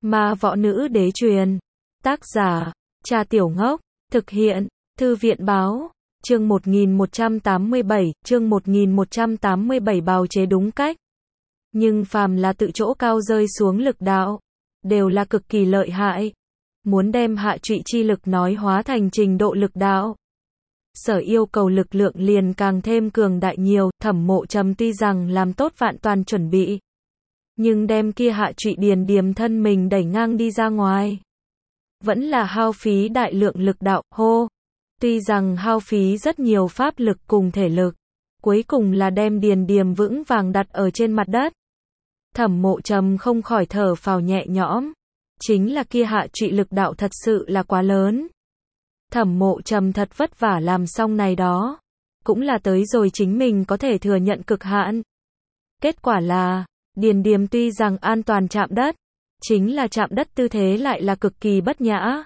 Ma Võ Nữ Đế truyền. Tác giả, Cha Tiểu Ngốc. Thực hiện, Thư viện Báo. Chương 1187, chương 1187 bào chế đúng cách. Nhưng phàm là tự chỗ cao rơi xuống lực đạo, đều là cực kỳ lợi hại. Muốn đem hạ trụy chi lực nói hóa thành trình độ lực đạo, sở yêu cầu lực lượng liền càng thêm cường đại nhiều. Thẩm Mộ Trầm tuy rằng làm tốt vạn toàn chuẩn bị, nhưng đem kia hạ trụy điền điềm thân mình đẩy ngang đi ra ngoài, vẫn là hao phí đại lượng lực đạo. Hô! Tuy rằng hao phí rất nhiều pháp lực cùng thể lực, cuối cùng là đem điền điềm vững vàng đặt ở trên mặt đất. Thẩm Mộ Trầm không khỏi thở phào nhẹ nhõm. Chính là kia hạ trụy lực đạo thật sự là quá lớn. Thẩm Mộ Trầm thật vất vả làm xong này đó, cũng là tới rồi chính mình có thể thừa nhận cực hạn. Kết quả là, điền điềm tuy rằng an toàn chạm đất, chính là chạm đất tư thế lại là cực kỳ bất nhã.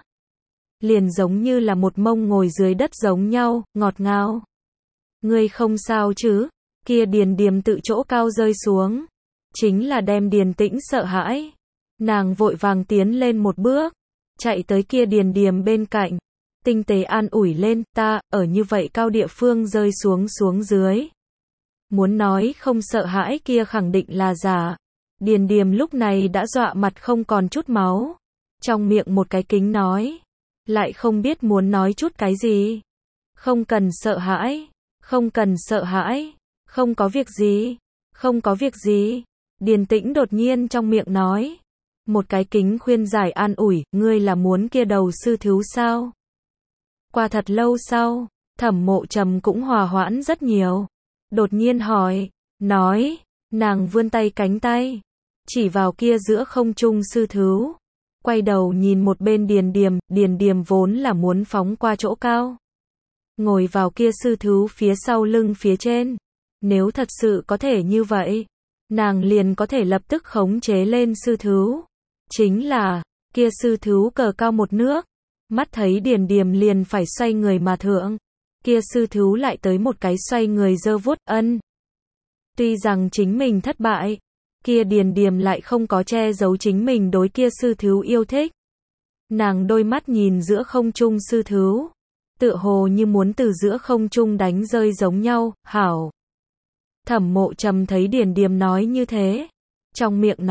Liền giống như là một mông ngồi dưới đất giống nhau, ngọt ngào. Ngươi không sao chứ? Kia điền điềm tự chỗ cao rơi xuống, chính là đem Điền Tĩnh sợ hãi. Nàng vội vàng tiến lên một bước, chạy tới kia điền điềm bên cạnh, tinh tế an ủi lên, ta, ở như vậy cao địa phương rơi xuống dưới. Muốn nói không sợ hãi kia khẳng định là giả. Điền điềm lúc này đã dọa mặt không còn chút máu, trong miệng một cái kính nói, lại không biết muốn nói chút cái gì. Không cần sợ hãi, không cần sợ hãi, không có việc gì, không có việc gì. Điền Tĩnh đột nhiên trong miệng nói, một cái kính khuyên giải an ủi, ngươi là muốn kia đầu sư thiếu sao? Qua thật lâu sau, Thẩm Mộ Trầm cũng hòa hoãn rất nhiều. Đột nhiên hỏi, nói, nàng vươn tay cánh tay, chỉ vào kia giữa không trung sư thiếu. Quay đầu nhìn một bên điền điềm vốn là muốn phóng qua chỗ cao, ngồi vào kia sư thiếu phía sau lưng phía trên. Nếu thật sự có thể như vậy, nàng liền có thể lập tức khống chế lên sư thiếu. Chính là, kia sư thiếu cờ cao một nước, mắt thấy điền điềm liền phải xoay người mà thượng. Kia sư thiếu lại tới một cái xoay người giơ vuốt ân. Tuy rằng chính mình thất bại, kia điền điềm lại không có che giấu chính mình đối kia sư thiếu yêu thích. Nàng đôi mắt nhìn giữa không trung sư thiếu, tựa hồ như muốn từ giữa không trung đánh rơi giống nhau. Hảo! Thẩm Mộ Trầm thấy điền điềm nói như thế, trong miệng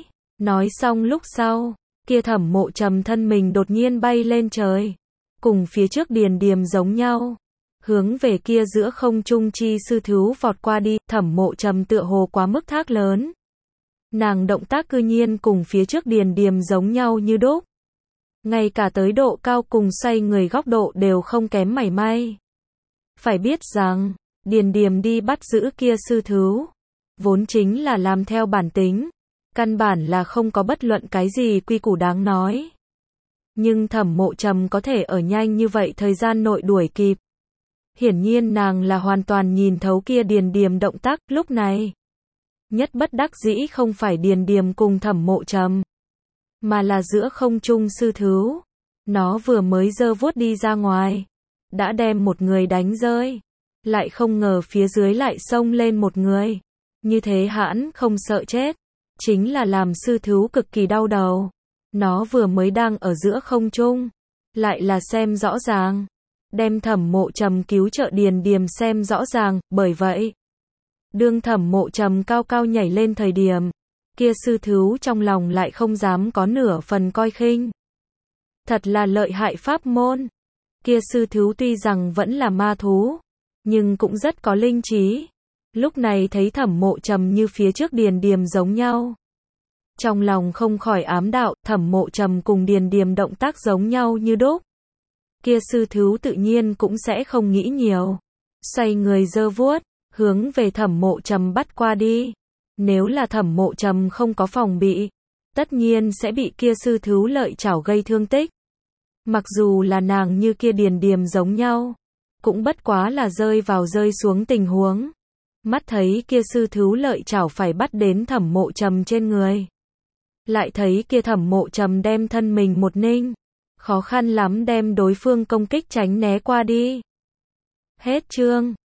nói xong lúc sau, kia Thẩm Mộ Trầm thân mình đột nhiên bay lên trời, cùng phía trước điền điềm giống nhau, hướng về kia giữa không trung chi sư thiếu vọt qua đi. Thẩm Mộ Trầm tựa hồ quá mức thác lớn, nàng động tác cư nhiên cùng phía trước điền điềm giống nhau như đúc, ngay cả tới độ cao cùng xoay người góc độ đều không kém mảy may. Phải biết rằng, điền điềm đi bắt giữ kia sư thiếu, vốn chính là làm theo bản tính, căn bản là không có bất luận cái gì quy củ đáng nói. Nhưng Thẩm Mộ Trầm có thể ở nhanh như vậy thời gian nội đuổi kịp. Hiển nhiên nàng là hoàn toàn nhìn thấu kia điền điềm động tác. Lúc này, nhất bất đắc dĩ không phải điền điềm cùng Thẩm Mộ Trầm, mà là giữa không trung sư thiếu. Nó vừa mới giơ vuốt đi ra ngoài, đã đem một người đánh rơi, lại không ngờ phía dưới lại xông lên một người. Như thế hãn không sợ chết, chính là làm sư thiếu cực kỳ đau đầu. Nó vừa mới đang ở giữa không trung, lại là xem rõ ràng, đem Thẩm Mộ Trầm cứu trợ điền điềm xem rõ ràng. Bởi vậy, đương Thẩm Mộ Trầm cao cao nhảy lên thời điểm, kia sư thiếu trong lòng lại không dám có nửa phần coi khinh. Thật là lợi hại pháp môn. Kia sư thiếu tuy rằng vẫn là ma thú, nhưng cũng rất có linh trí. Lúc này thấy Thẩm Mộ Trầm như phía trước điền điềm giống nhau, trong lòng không khỏi ám đạo, Thẩm Mộ Trầm cùng điền điềm động tác giống nhau như đúc. Kia sư thiếu tự nhiên cũng sẽ không nghĩ nhiều, xoay người giơ vuốt, hướng về Thẩm Mộ Trầm bắt qua đi. Nếu là Thẩm Mộ Trầm không có phòng bị, tất nhiên sẽ bị kia sư thiếu lợi chảo gây thương tích. Mặc dù là nàng như kia điền điềm giống nhau, cũng bất quá là rơi xuống tình huống. Mắt thấy kia sư thiếu lợi chảo phải bắt đến Thẩm Mộ Trầm trên người, lại thấy kia Thẩm Mộ Trầm đem thân mình một ninh, khó khăn lắm đem đối phương công kích tránh né qua đi. Hết chương.